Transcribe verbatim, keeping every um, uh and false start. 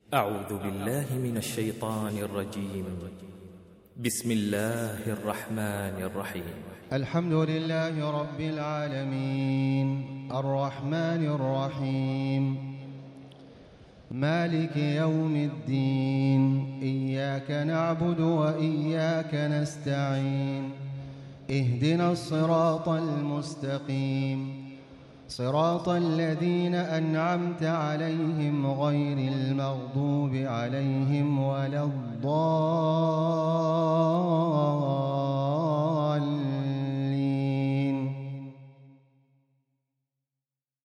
أعوذ بالله من الشيطان الرجيم. بسم الله الرحمن الرحيم. الحمد لله رب العالمين الرحمن الرحيم مالك يوم الدين. إياك نعبد وإياك نستعين. اهدنا الصراط المستقيم، صراط الذين أنعمت عليهم غير المغضوب عليهم ولا الضالين.